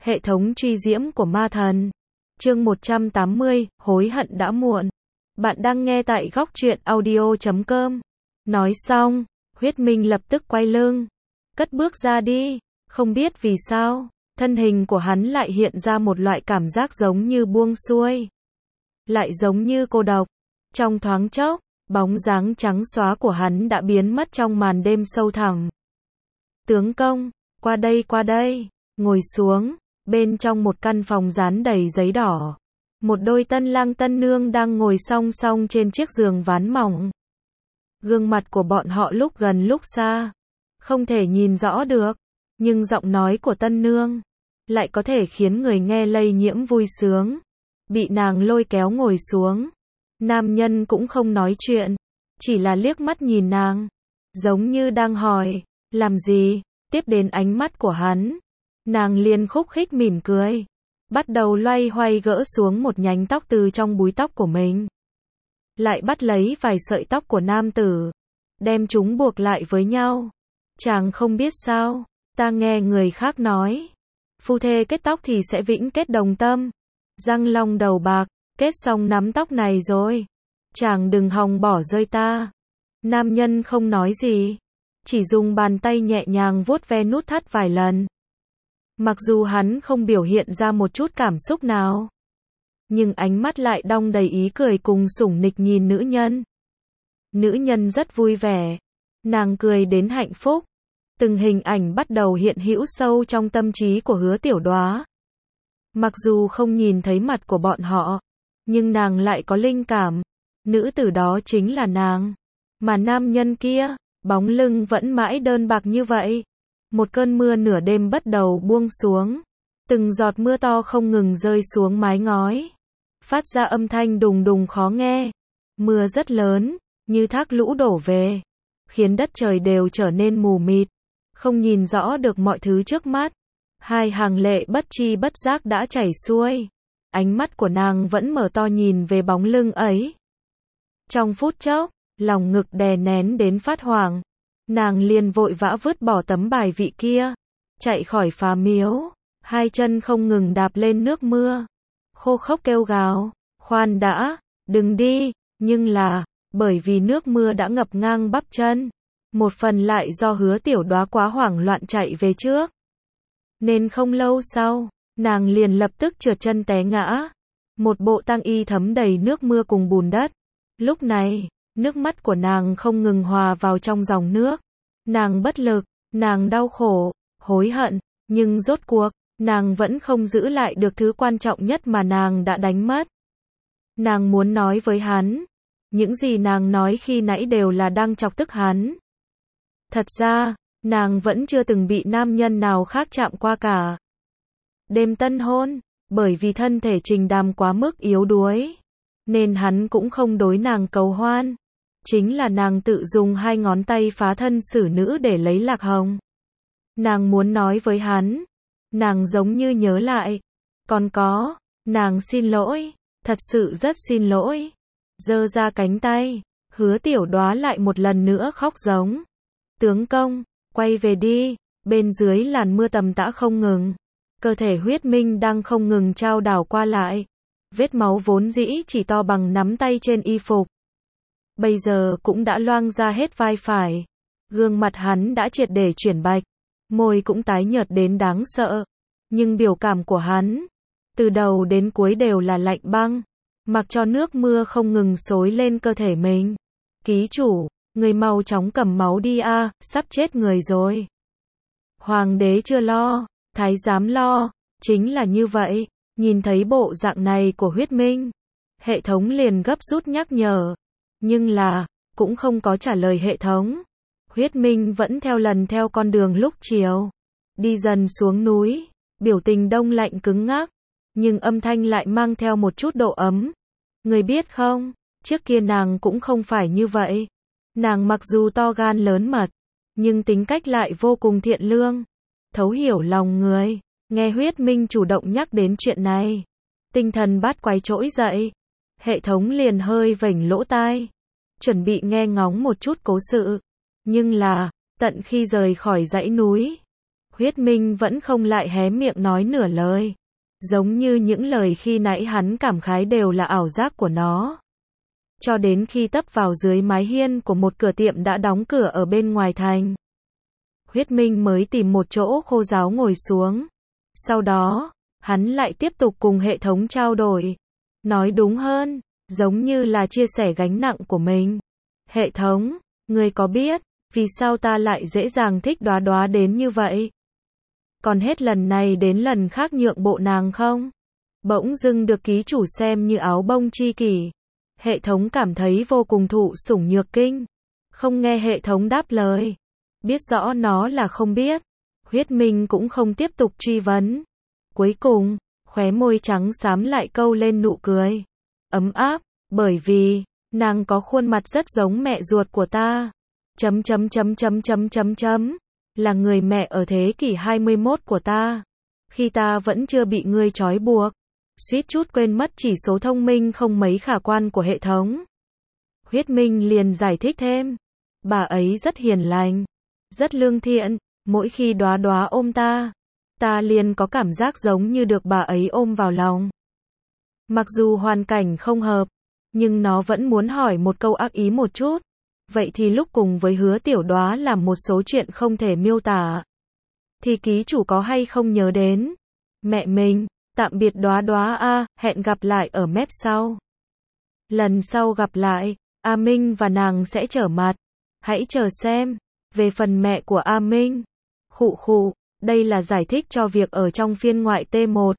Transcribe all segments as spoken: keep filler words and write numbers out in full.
Hệ thống truy diễm của ma thần. Chương một trăm tám mươi, hối hận đã muộn. Bạn đang nghe tại góc truyện audio chấm com. Nói xong, Huyết Minh lập tức quay lưng, cất bước ra đi. Không biết vì sao, thân hình của hắn lại hiện ra một loại cảm giác giống như buông xuôi, lại giống như cô độc. Trong thoáng chốc, bóng dáng trắng xóa của hắn đã biến mất trong màn đêm sâu thẳm. Tướng công, qua đây qua đây, ngồi xuống. Bên trong một căn phòng dán đầy giấy đỏ, một đôi tân lang tân nương đang ngồi song song trên chiếc giường ván mỏng. Gương mặt của bọn họ lúc gần lúc xa, không thể nhìn rõ được, nhưng giọng nói của tân nương lại có thể khiến người nghe lây nhiễm vui sướng. Bị nàng lôi kéo ngồi xuống, nam nhân cũng không nói chuyện, chỉ là liếc mắt nhìn nàng, giống như đang hỏi, làm gì? Tiếp đến ánh mắt của hắn, nàng liền khúc khích mỉm cười, bắt đầu loay hoay gỡ xuống một nhánh tóc từ trong búi tóc của mình. Lại bắt lấy vài sợi tóc của nam tử, đem chúng buộc lại với nhau. Chàng không biết sao, ta nghe người khác nói, phu thê kết tóc thì sẽ vĩnh kết đồng tâm. Răng long đầu bạc, kết xong nắm tóc này rồi, chàng đừng hòng bỏ rơi ta. Nam nhân không nói gì, chỉ dùng bàn tay nhẹ nhàng vuốt ve nút thắt vài lần. Mặc dù hắn không biểu hiện ra một chút cảm xúc nào, nhưng ánh mắt lại đong đầy ý cười cùng sủng nịch nhìn nữ nhân. Nữ nhân rất vui vẻ, nàng cười đến hạnh phúc. Từng hình ảnh bắt đầu hiện hữu sâu trong tâm trí của Hứa Tiểu Đoá. Mặc dù không nhìn thấy mặt của bọn họ, nhưng nàng lại có linh cảm, nữ tử đó chính là nàng. Mà nam nhân kia, bóng lưng vẫn mãi đơn bạc như vậy. Một cơn mưa nửa đêm bắt đầu buông xuống, từng giọt mưa to không ngừng rơi xuống mái ngói, phát ra âm thanh đùng đùng khó nghe. Mưa rất lớn, như thác lũ đổ về, khiến đất trời đều trở nên mù mịt, không nhìn rõ được mọi thứ trước mắt. Hai hàng lệ bất chi bất giác đã chảy xuôi, ánh mắt của nàng vẫn mở to nhìn về bóng lưng ấy. Trong phút chốc, lòng ngực đè nén đến phát hoảng, nàng liền vội vã vứt bỏ tấm bài vị kia, chạy khỏi phá miếu, hai chân không ngừng đạp lên nước mưa, khô khốc kêu gào, khoan đã, đừng đi. Nhưng là, bởi vì nước mưa đã ngập ngang bắp chân, một phần lại do Hứa Tiểu Đoá quá hoảng loạn chạy về trước, nên không lâu sau, nàng liền lập tức trượt chân té ngã, một bộ tang y thấm đầy nước mưa cùng bùn đất. Lúc này, nước mắt của nàng không ngừng hòa vào trong dòng nước. Nàng bất lực, nàng đau khổ, hối hận, nhưng rốt cuộc, nàng vẫn không giữ lại được thứ quan trọng nhất mà nàng đã đánh mất. Nàng muốn nói với hắn, những gì nàng nói khi nãy đều là đang chọc tức hắn. Thật ra, nàng vẫn chưa từng bị nam nhân nào khác chạm qua cả. Đêm tân hôn, bởi vì thân thể Trình Đàm quá mức yếu đuối, nên hắn cũng không đối nàng cầu hoan. Chính là nàng tự dùng hai ngón tay phá thân xử nữ để lấy lạc hồng. Nàng muốn nói với hắn, nàng giống như nhớ lại. Còn có, nàng xin lỗi, thật sự rất xin lỗi. Giơ ra cánh tay, Hứa Tiểu Đoá lại một lần nữa khóc giống. Tướng công, quay về đi. Bên dưới làn mưa tầm tã không ngừng, cơ thể Huyết Minh đang không ngừng chao đảo qua lại. Vết máu vốn dĩ chỉ to bằng nắm tay trên y phục, bây giờ cũng đã loang ra hết vai phải. Gương mặt hắn đã triệt để chuyển bạch, môi cũng tái nhợt đến đáng sợ. Nhưng biểu cảm của hắn, từ đầu đến cuối đều là lạnh băng, mặc cho nước mưa không ngừng xối lên cơ thể mình. Ký chủ, người mau chóng cầm máu đi a, sắp chết người rồi. Hoàng đế chưa lo, thái giám lo, chính là như vậy. Nhìn thấy bộ dạng này của Huyết Minh, hệ thống liền gấp rút nhắc nhở. Nhưng là, cũng không có trả lời hệ thống. Huyết Minh vẫn theo lần theo con đường lúc chiều, đi dần xuống núi, biểu tình đông lạnh cứng ngắc, nhưng âm thanh lại mang theo một chút độ ấm. Người biết không, trước kia nàng cũng không phải như vậy. Nàng mặc dù to gan lớn mật, nhưng tính cách lại vô cùng thiện lương, thấu hiểu lòng người. Nghe Huyết Minh chủ động nhắc đến chuyện này, tinh thần bát quái trỗi dậy. Hệ thống liền hơi vểnh lỗ tai, chuẩn bị nghe ngóng một chút cố sự. Nhưng là, tận khi rời khỏi dãy núi, Huyết Minh vẫn không lại hé miệng nói nửa lời. Giống như những lời khi nãy hắn cảm khái đều là ảo giác của nó. Cho đến khi tấp vào dưới mái hiên của một cửa tiệm đã đóng cửa ở bên ngoài thành. Huyết Minh mới tìm một chỗ khô ráo ngồi xuống. Sau đó, hắn lại tiếp tục cùng hệ thống trao đổi. Nói đúng hơn, giống như là chia sẻ gánh nặng của mình. Hệ thống, ngươi có biết, vì sao ta lại dễ dàng thích Đóa Đóa đến như vậy? Còn hết lần này đến lần khác nhượng bộ nàng không? Bỗng dưng được ký chủ xem như áo bông tri kỷ. Hệ thống cảm thấy vô cùng thụ sủng nhược kinh. Không nghe hệ thống đáp lời. Biết rõ nó là không biết. Huyết Minh cũng không tiếp tục truy vấn. Cuối cùng, khóe môi trắng xám lại câu lên nụ cười. Ấm áp, bởi vì, nàng có khuôn mặt rất giống mẹ ruột của ta. Chấm chấm chấm chấm chấm chấm chấm. Là người mẹ ở thế kỷ hai mươi mốt của ta. Khi ta vẫn chưa bị ngươi trói buộc. Suýt chút quên mất chỉ số thông minh không mấy khả quan của hệ thống. Huyết Minh liền giải thích thêm. Bà ấy rất hiền lành. Rất lương thiện. Mỗi khi Đóa Đóa ôm ta, ta liền có cảm giác giống như được bà ấy ôm vào lòng. Mặc dù hoàn cảnh không hợp, nhưng nó vẫn muốn hỏi một câu ác ý một chút. Vậy thì lúc cùng với Hứa Tiểu Đóa làm một số chuyện không thể miêu tả, thì ký chủ có hay không nhớ đến mẹ mình? Tạm biệt Đóa Đóa a, hẹn gặp lại ở mép sau. Lần sau gặp lại, A Minh và nàng sẽ trở mặt. Hãy chờ xem. Về phần mẹ của A Minh, khụ khụ, đây là giải thích cho việc ở trong phiên ngoại T một.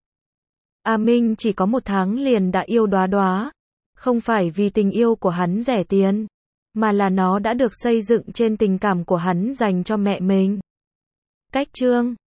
A Minh chỉ có một tháng liền đã yêu Đóa Đóa. Không phải vì tình yêu của hắn rẻ tiền, mà là nó đã được xây dựng trên tình cảm của hắn dành cho mẹ mình. Cách chương